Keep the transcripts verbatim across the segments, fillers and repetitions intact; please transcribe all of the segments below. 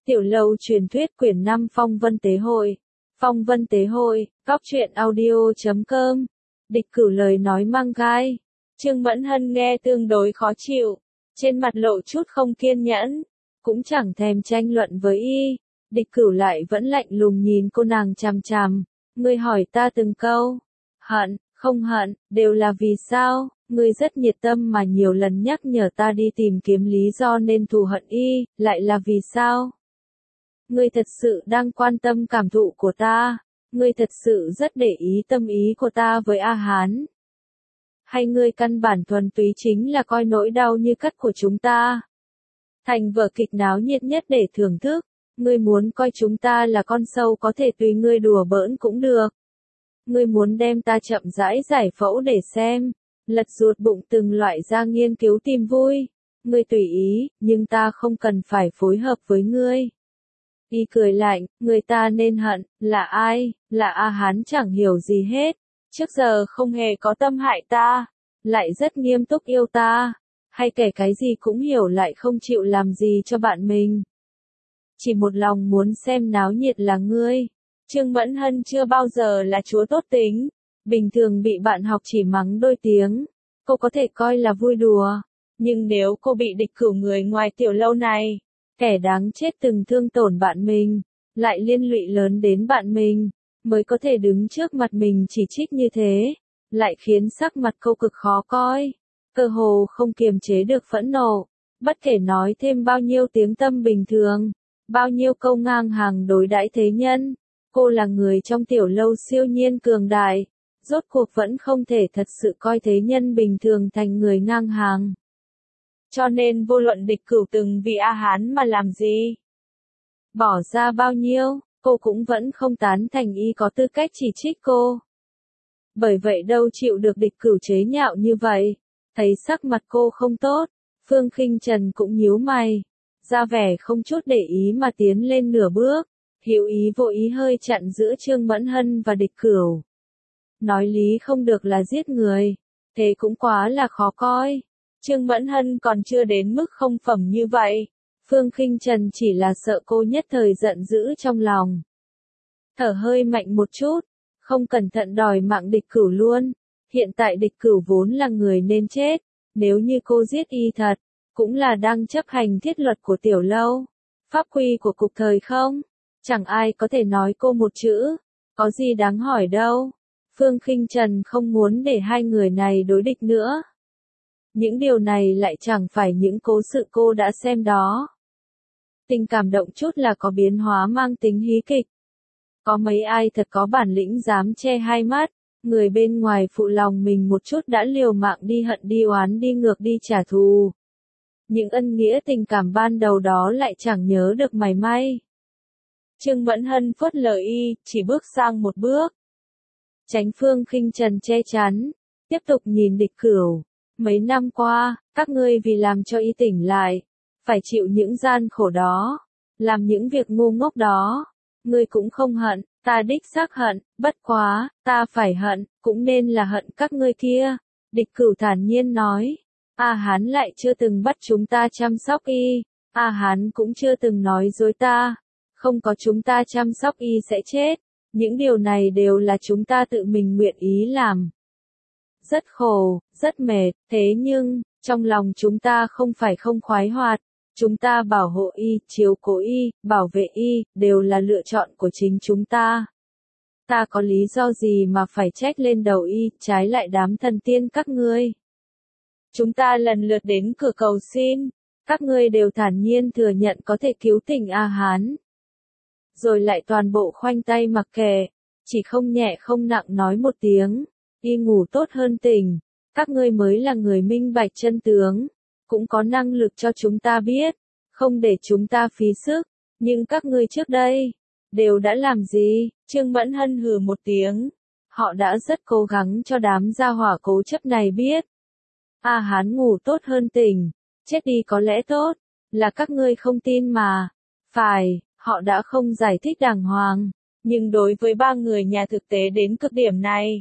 Tiểu lâu truyền thuyết quyển năm Phong Vân Tế Hội. Phong Vân Tế Hội, góc truyện audio chấm com. Địch Cửu lời nói mang gai. Trương Mẫn Hân nghe tương đối khó chịu, trên mặt lộ chút không kiên nhẫn, cũng chẳng thèm tranh luận với y. Địch Cửu lại vẫn lạnh lùng nhìn cô nàng chằm chằm. Ngươi hỏi ta từng câu, hận, không hận, đều là vì sao? Ngươi rất nhiệt tâm mà nhiều lần nhắc nhở ta đi tìm kiếm lý do nên thù hận y, lại là vì sao? Ngươi thật sự đang quan tâm cảm thụ của ta, ngươi thật sự rất để ý tâm ý của ta với A Hán. Hay ngươi căn bản thuần túy chính là coi nỗi đau như cắt của chúng ta thành vở kịch náo nhiệt nhất để thưởng thức, ngươi muốn coi chúng ta là con sâu có thể tùy ngươi đùa bỡn cũng được. Ngươi muốn đem ta chậm rãi giải phẫu để xem, lật ruột bụng từng loại ra nghiên cứu tìm vui. Ngươi tùy ý, nhưng ta không cần phải phối hợp với ngươi. Y cười lạnh, người ta nên hận, là ai, là A Hán chẳng hiểu gì hết, trước giờ không hề có tâm hại ta, lại rất nghiêm túc yêu ta, hay kể cái gì cũng hiểu lại không chịu làm gì cho bạn mình. Chỉ một lòng muốn xem náo nhiệt là ngươi. Trương Mẫn Hân chưa bao giờ là chúa tốt tính, bình thường bị bạn học chỉ mắng đôi tiếng, cô có thể coi là vui đùa, nhưng nếu cô bị Địch Cửu người ngoài tiểu lâu này, kẻ đáng chết từng thương tổn bạn mình, lại liên lụy lớn đến bạn mình, mới có thể đứng trước mặt mình chỉ trích như thế, lại khiến sắc mặt cô cực khó coi, cơ hồ không kiềm chế được phẫn nộ, bất kể nói thêm bao nhiêu tiếng tâm bình thường, bao nhiêu câu ngang hàng đối đãi thế nhân, cô là người trong tiểu lâu siêu nhiên cường đại, rốt cuộc vẫn không thể thật sự coi thế nhân bình thường thành người ngang hàng. Cho nên vô luận Địch Cửu từng vì A Hán mà làm gì, bỏ ra bao nhiêu, cô cũng vẫn không tán thành y có tư cách chỉ trích cô. Bởi vậy đâu chịu được Địch Cửu chế nhạo như vậy, thấy sắc mặt cô không tốt, Phương Khinh Trần cũng nhíu mày, ra vẻ không chút để ý mà tiến lên nửa bước, hữu ý vô ý hơi chặn giữa Trương Mẫn Hân và Địch Cửu. Nói lý không được là giết người, thế cũng quá là khó coi. Trương Mẫn Hân còn chưa đến mức không phẩm như vậy, Phương Khinh Trần chỉ là sợ cô nhất thời giận dữ trong lòng. Thở hơi mạnh một chút, không cẩn thận đòi mạng Địch Cửu luôn, hiện tại Địch Cửu vốn là người nên chết, nếu như cô giết y thật, cũng là đang chấp hành thiết luật của tiểu lâu, pháp quy của cục thời không, chẳng ai có thể nói cô một chữ, có gì đáng hỏi đâu. Phương Khinh Trần không muốn để hai người này đối địch nữa. Những điều này lại chẳng phải những cố sự cô đã xem đó. Tình cảm động chút là có biến hóa mang tính hí kịch. Có mấy ai thật có bản lĩnh dám che hai mắt, người bên ngoài phụ lòng mình một chút đã liều mạng đi hận đi oán đi ngược đi trả thù. Những ân nghĩa tình cảm ban đầu đó lại chẳng nhớ được mảy may. Trương Mẫn Hân phớt lờ y, chỉ bước sang một bước. Tránh Phương Khinh Trần che chắn, tiếp tục nhìn Địch Cửu. Mấy năm qua, các ngươi vì làm cho y tỉnh lại, phải chịu những gian khổ đó, làm những việc ngu ngốc đó. Ngươi cũng không hận, ta đích xác hận, bất quá, ta phải hận, cũng nên là hận các ngươi kia. Địch Cửu thản nhiên nói, A Hán lại chưa từng bắt chúng ta chăm sóc y, A Hán cũng chưa từng nói dối ta, không có chúng ta chăm sóc y sẽ chết, những điều này đều là chúng ta tự mình nguyện ý làm. Rất khổ, rất mệt, thế nhưng, trong lòng chúng ta không phải không khoái hoạt, chúng ta bảo hộ y, chiếu cố y, bảo vệ y, đều là lựa chọn của chính chúng ta. Ta có lý do gì mà phải trách lên đầu y, trái lại đám thần tiên các ngươi. Chúng ta lần lượt đến cửa cầu xin, các ngươi đều thản nhiên thừa nhận có thể cứu tỉnh A Hán. Rồi lại toàn bộ khoanh tay mặc kệ, chỉ không nhẹ không nặng nói một tiếng. Y ngủ tốt hơn tỉnh, các ngươi mới là người minh bạch chân tướng, cũng có năng lực cho chúng ta biết, không để chúng ta phí sức, nhưng các ngươi trước đây, đều đã làm gì? Trương Mẫn Hân hừ một tiếng, họ đã rất cố gắng cho đám gia hỏa cố chấp này biết. A Hán ngủ tốt hơn tỉnh, chết đi có lẽ tốt, là các ngươi không tin mà, phải, họ đã không giải thích đàng hoàng, nhưng đối với ba người nhà thực tế đến cực điểm này,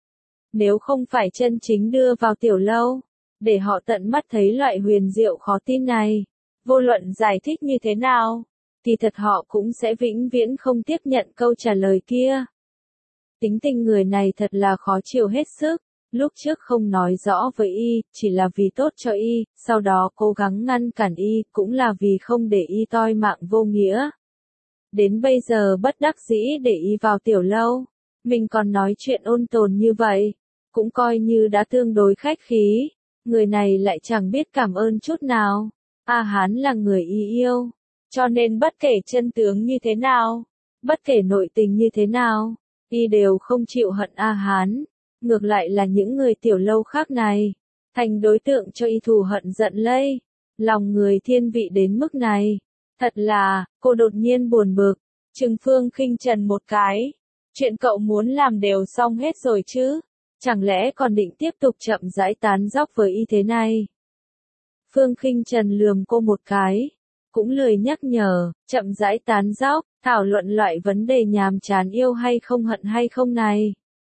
nếu không phải chân chính đưa vào tiểu lâu, để họ tận mắt thấy loại huyền diệu khó tin này, vô luận giải thích như thế nào, thì thật họ cũng sẽ vĩnh viễn không tiếp nhận câu trả lời kia. Tính tình người này thật là khó chịu hết sức. Lúc trước không nói rõ với y, chỉ là vì tốt cho y, sau đó cố gắng ngăn cản y, cũng là vì không để y toi mạng vô nghĩa. Đến bây giờ bất đắc dĩ để y vào tiểu lâu, mình còn nói chuyện ôn tồn như vậy, cũng coi như đã tương đối khách khí, người này lại chẳng biết cảm ơn chút nào. A Hán là người y yêu, cho nên bất kể chân tướng như thế nào, bất kể nội tình như thế nào, y đều không chịu hận A Hán. Ngược lại là những người tiểu lâu khác này, thành đối tượng cho y thù hận giận lây, lòng người thiên vị đến mức này. Thật là, cô đột nhiên buồn bực, trừng Phương Khinh Trần một cái. Chuyện cậu muốn làm đều xong hết rồi chứ, chẳng lẽ còn định tiếp tục chậm rãi tán dóc với y thế này? Phương Khinh Trần lườm cô một cái, cũng lười nhắc nhở, chậm rãi tán dóc, thảo luận loại vấn đề nhàm chán yêu hay không hận hay không này.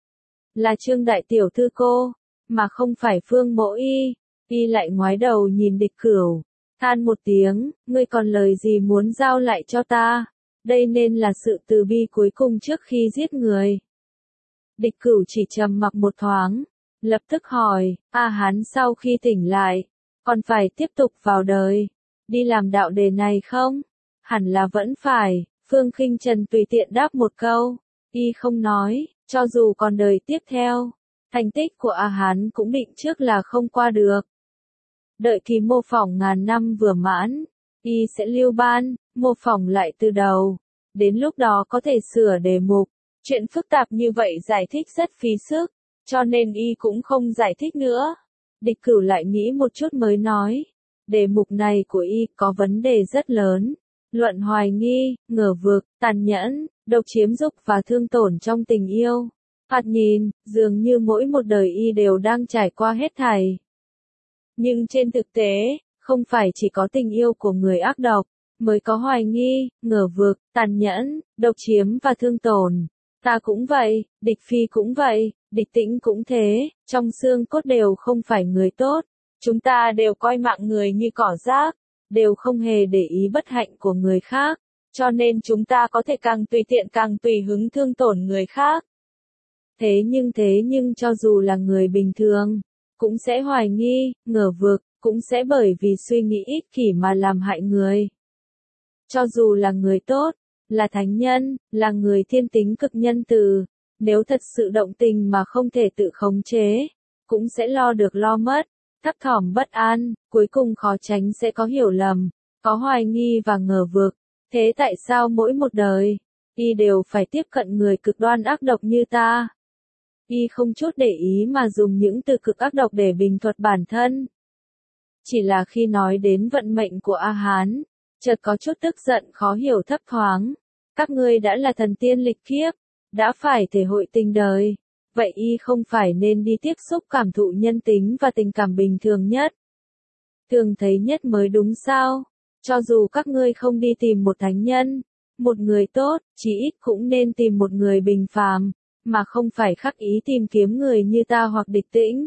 Là Trương đại tiểu thư cô, mà không phải Phương Mỗ y. Y lại ngoái đầu nhìn Địch Cửu, than một tiếng, ngươi còn lời gì muốn giao lại cho ta? Đây nên là sự từ bi cuối cùng trước khi giết người. Địch Cửu chỉ trầm mặc một thoáng, lập tức hỏi, A Hán sau khi tỉnh lại, còn phải tiếp tục vào đời, đi làm đạo đề này không? Hẳn là vẫn phải. Phương Khinh Trần tùy tiện đáp một câu, y không nói. Cho dù còn đời tiếp theo, thành tích của A Hán cũng định trước là không qua được. Đợi kỳ mô phỏng ngàn năm vừa mãn, y sẽ lưu ban, mô phỏng lại từ đầu. Đến lúc đó có thể sửa đề mục. Chuyện phức tạp như vậy giải thích rất phí sức, cho nên y cũng không giải thích nữa. Địch Cửu lại nghĩ một chút mới nói, đề mục này của y có vấn đề rất lớn. Luận hoài nghi, ngờ vực, tàn nhẫn, độc chiếm dục và thương tổn trong tình yêu. Thoạt nhìn, dường như mỗi một đời y đều đang trải qua hết thảy. Nhưng trên thực tế, không phải chỉ có tình yêu của người ác độc, mới có hoài nghi, ngờ vực, tàn nhẫn, độc chiếm và thương tổn. Ta cũng vậy, Địch Phi cũng vậy, Địch Tĩnh cũng thế, trong xương cốt đều không phải người tốt. Chúng ta đều coi mạng người như cỏ rác, đều không hề để ý bất hạnh của người khác, cho nên chúng ta có thể càng tùy tiện càng tùy hứng thương tổn người khác. Thế nhưng thế nhưng cho dù là người bình thường, cũng sẽ hoài nghi, ngờ vực, cũng sẽ bởi vì suy nghĩ ích kỷ mà làm hại người. Cho dù là người tốt, là thánh nhân, là người thiên tính cực nhân từ, nếu thật sự động tình mà không thể tự khống chế, cũng sẽ lo được lo mất, thấp thỏm bất an, cuối cùng khó tránh sẽ có hiểu lầm, có hoài nghi và ngờ vực. Thế tại sao mỗi một đời, y đều phải tiếp cận người cực đoan ác độc như ta? Y không chút để ý mà dùng những từ cực ác độc để bình thuật bản thân. Chỉ là khi nói đến vận mệnh của A Hán, chợt có chút tức giận khó hiểu thấp thoáng. Các ngươi đã là thần tiên lịch kiếp, đã phải thể hội tình đời, vậy y không phải nên đi tiếp xúc cảm thụ nhân tính và tình cảm bình thường nhất, thường thấy nhất mới đúng sao? Cho dù các ngươi không đi tìm một thánh nhân, một người tốt, chí ít cũng nên tìm một người bình phàm, mà không phải khắc ý tìm kiếm người như ta hoặc Địch Tĩnh.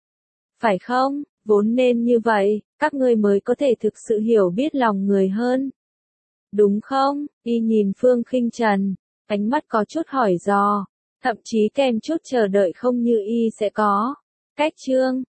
Phải không? Vốn nên như vậy, các ngươi mới có thể thực sự hiểu biết lòng người hơn. Đúng không? Y nhìn Phương Khinh Trần, ánh mắt có chút hỏi dò, thậm chí kèm chút chờ đợi không như y sẽ có. Cách chương